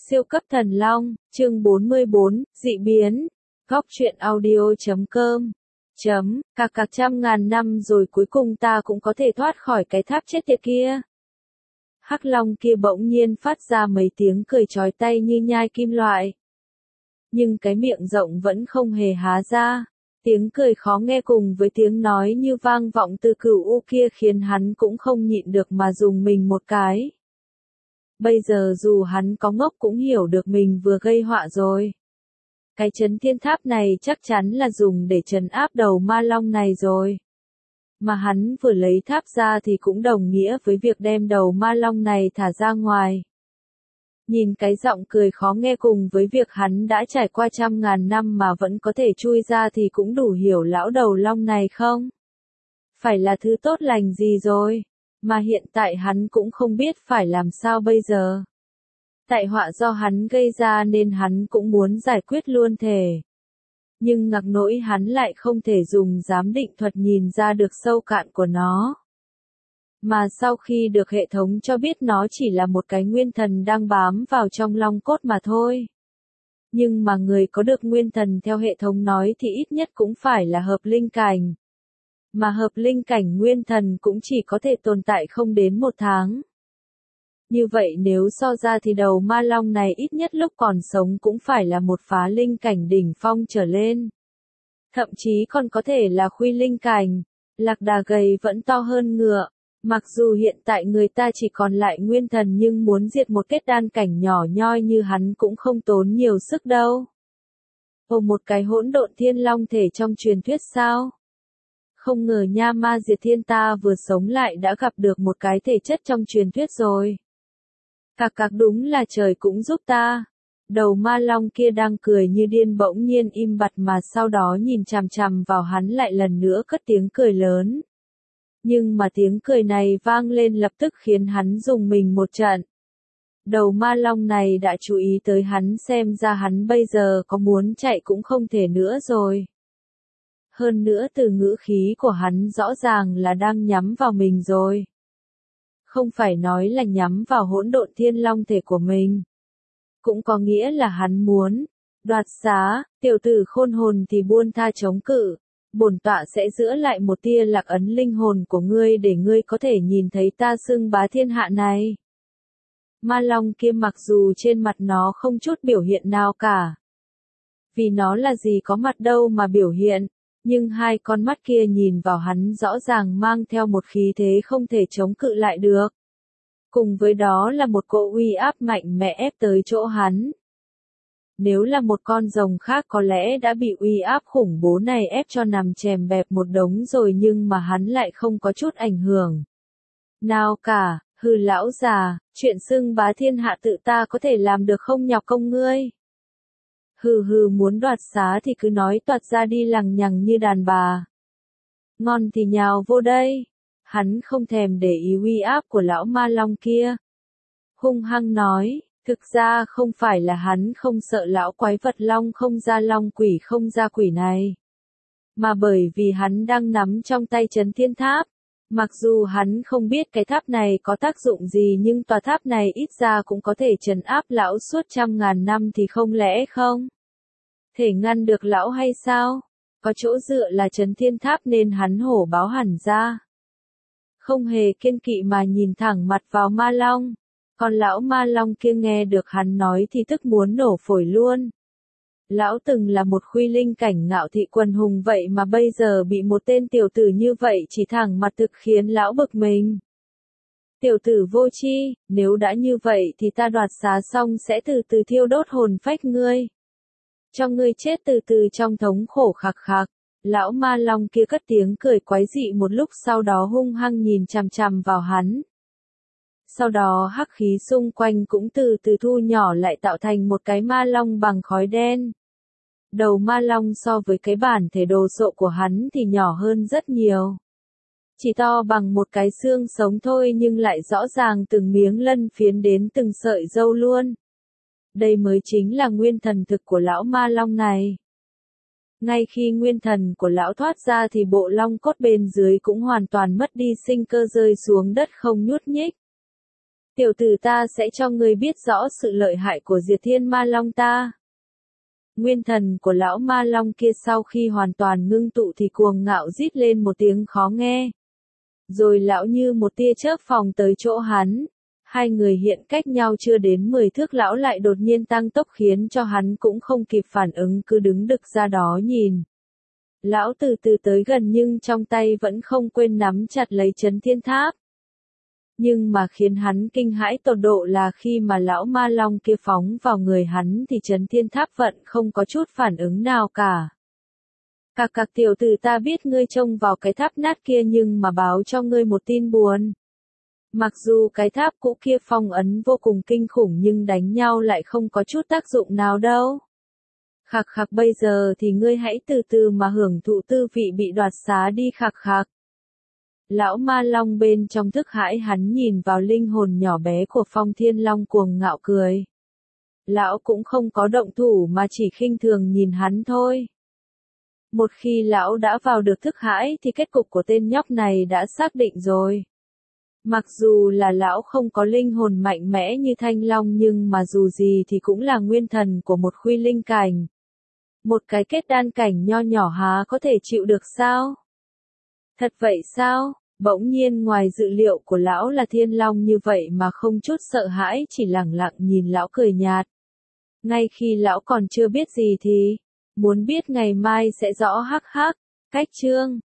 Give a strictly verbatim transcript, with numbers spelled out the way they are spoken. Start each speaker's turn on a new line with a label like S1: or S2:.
S1: Siêu cấp thần long, chương bốn mươi bốn, dị biến. Góc truyện audio chấm com. Chấm, cạc cạc trăm ngàn năm rồi cuối cùng ta cũng có thể thoát khỏi cái tháp chết tiệt kia. Hắc long kia bỗng nhiên phát ra mấy tiếng cười chói tai như nhai kim loại. Nhưng cái miệng rộng vẫn không hề há ra. Tiếng cười khó nghe cùng với tiếng nói như vang vọng từ cửu u kia khiến hắn cũng không nhịn được mà dùng mình một cái. Bây giờ dù hắn có ngốc cũng hiểu được mình vừa gây họa rồi. Cái chấn thiên tháp này chắc chắn là dùng để trấn áp đầu ma long này rồi. Mà hắn vừa lấy tháp ra thì cũng đồng nghĩa với việc đem đầu ma long này thả ra ngoài. Nhìn cái giọng cười khó nghe cùng với việc hắn đã trải qua trăm ngàn năm mà vẫn có thể chui ra thì cũng đủ hiểu lão đầu long này không? Phải là thứ tốt lành gì rồi? Mà hiện tại hắn cũng không biết phải làm sao bây giờ. Tại họa do hắn gây ra nên hắn cũng muốn giải quyết luôn thể. Nhưng ngặc nỗi hắn lại không thể dùng giám định thuật nhìn ra được sâu cạn của nó. Mà sau khi được hệ thống cho biết nó chỉ là một cái nguyên thần đang bám vào trong long cốt mà thôi. Nhưng mà người có được nguyên thần theo hệ thống nói thì ít nhất cũng phải là hợp linh cảnh. Mà hợp linh cảnh nguyên thần cũng chỉ có thể tồn tại không đến một tháng. Như vậy nếu so ra thì đầu ma long này ít nhất lúc còn sống cũng phải là một phá linh cảnh đỉnh phong trở lên. Thậm chí còn có thể là khuy linh cảnh, lạc đà gầy vẫn to hơn ngựa. Mặc dù hiện tại người ta chỉ còn lại nguyên thần nhưng muốn diệt một kết đan cảnh nhỏ nhoi như hắn cũng không tốn nhiều sức đâu. Ồ, một cái hỗn độn thiên long thể trong truyền thuyết sao? Không ngờ nha, ma diệt thiên ta vừa sống lại đã gặp được một cái thể chất trong truyền thuyết rồi. Cạc cạc, đúng là trời cũng giúp ta. Đầu ma long kia đang cười như điên bỗng nhiên im bặt mà sau đó nhìn chằm chằm vào hắn lại lần nữa cất tiếng cười lớn. Nhưng mà tiếng cười này vang lên lập tức khiến hắn rùng mình một trận. Đầu ma long này đã chú ý tới hắn, xem ra hắn bây giờ có muốn chạy cũng không thể nữa rồi. Hơn nữa từ ngữ khí của hắn rõ ràng là đang nhắm vào mình rồi. Không phải nói là nhắm vào hỗn độn thiên long thể của mình. Cũng có nghĩa là hắn muốn đoạt xá, tiểu tử khôn hồn thì buông tha chống cự. Bổn tọa sẽ giữ lại một tia lạc ấn linh hồn của ngươi để ngươi có thể nhìn thấy ta xưng bá thiên hạ này. Ma long kia mặc dù trên mặt nó không chút biểu hiện nào cả. Vì nó là gì có mặt đâu mà biểu hiện. Nhưng hai con mắt kia nhìn vào hắn rõ ràng mang theo một khí thế không thể chống cự lại được. Cùng với đó là một cỗ uy áp mạnh mẽ ép tới chỗ hắn. Nếu là một con rồng khác có lẽ đã bị uy áp khủng bố này ép cho nằm chèm bẹp một đống rồi, nhưng mà hắn lại không có chút ảnh hưởng nào cả. Hừ lão già, chuyện xưng bá thiên hạ tự ta có thể làm được không nhọc công ngươi. Hừ hừ, muốn đoạt xá thì cứ nói toạc ra đi, lằng nhằng như đàn bà. Ngon thì nhào vô đây. Hắn không thèm để ý uy áp của lão ma long kia. Hung hăng nói, thực ra không phải là hắn không sợ lão quái vật long không ra long quỷ không ra quỷ này. Mà bởi vì hắn đang nắm trong tay trấn thiên tháp. Mặc dù hắn không biết cái tháp này có tác dụng gì nhưng tòa tháp này ít ra cũng có thể trấn áp lão suốt trăm ngàn năm thì không lẽ không thể ngăn được lão hay sao? Có chỗ dựa là trấn thiên tháp nên hắn hổ báo hẳn ra. Không hề kiêng kỵ mà nhìn thẳng mặt vào ma long. Còn lão ma long kia nghe được hắn nói thì tức muốn nổ phổi luôn. Lão từng là một khuy linh cảnh ngạo thị quần hùng vậy mà bây giờ bị một tên tiểu tử như vậy chỉ thẳng mặt thực khiến lão bực mình. Tiểu tử vô tri, nếu đã như vậy thì ta đoạt xá xong sẽ từ từ thiêu đốt hồn phách ngươi. Cho ngươi chết từ từ trong thống khổ khạc khạc. Lão ma long kia cất tiếng cười quái dị một lúc sau đó hung hăng nhìn chằm chằm vào hắn. Sau đó hắc khí xung quanh cũng từ từ thu nhỏ lại tạo thành một cái ma long bằng khói đen. Đầu ma long so với cái bản thể đồ sộ của hắn thì nhỏ hơn rất nhiều. Chỉ to bằng một cái xương sống thôi nhưng lại rõ ràng từng miếng lân phiến đến từng sợi râu luôn. Đây mới chính là nguyên thần thực của lão ma long này. Ngay khi nguyên thần của lão thoát ra thì bộ long cốt bên dưới cũng hoàn toàn mất đi sinh cơ rơi xuống đất không nhúc nhích. Tiểu tử ta sẽ cho ngươi biết rõ sự lợi hại của Diệt Thiên Ma Long ta. Nguyên thần của lão ma long kia sau khi hoàn toàn ngưng tụ thì cuồng ngạo rít lên một tiếng khó nghe. Rồi lão như một tia chớp phóng tới chỗ hắn. Hai người hiện cách nhau chưa đến mười thước, lão lại đột nhiên tăng tốc khiến cho hắn cũng không kịp phản ứng, cứ đứng đực ra đó nhìn. Lão từ từ tới gần nhưng trong tay vẫn không quên nắm chặt lấy Chấn Thiên Tháp. Nhưng mà khiến hắn kinh hãi tột độ là khi mà lão ma long kia phóng vào người hắn thì Chấn Thiên Tháp vẫn không có chút phản ứng nào cả. Cạc cạc, tiểu tử ta biết ngươi trông vào cái tháp nát kia nhưng mà báo cho ngươi một tin buồn. Mặc dù cái tháp cũ kia phong ấn vô cùng kinh khủng nhưng đánh nhau lại không có chút tác dụng nào đâu. Khạc khạc, bây giờ thì ngươi hãy từ từ mà hưởng thụ tư vị bị đoạt xá đi khạc khạc. Lão ma long bên trong thức hãi hắn nhìn vào linh hồn nhỏ bé của Phong Thiên Long cuồng ngạo cười. Lão cũng không có động thủ mà chỉ khinh thường nhìn hắn thôi. Một khi lão đã vào được thức hãi thì kết cục của tên nhóc này đã xác định rồi. Mặc dù là lão không có linh hồn mạnh mẽ như Thanh Long nhưng mà dù gì thì cũng là nguyên thần của một khuy linh cảnh. Một cái kết đan cảnh nho nhỏ há có thể chịu được sao? Thật vậy sao? Bỗng nhiên ngoài dự liệu của lão là Thiên Long như vậy mà không chút sợ hãi, chỉ lẳng lặng nhìn lão cười nhạt. Ngay khi lão còn chưa biết gì thì, muốn biết ngày mai sẽ rõ hắc hắc. Cách chương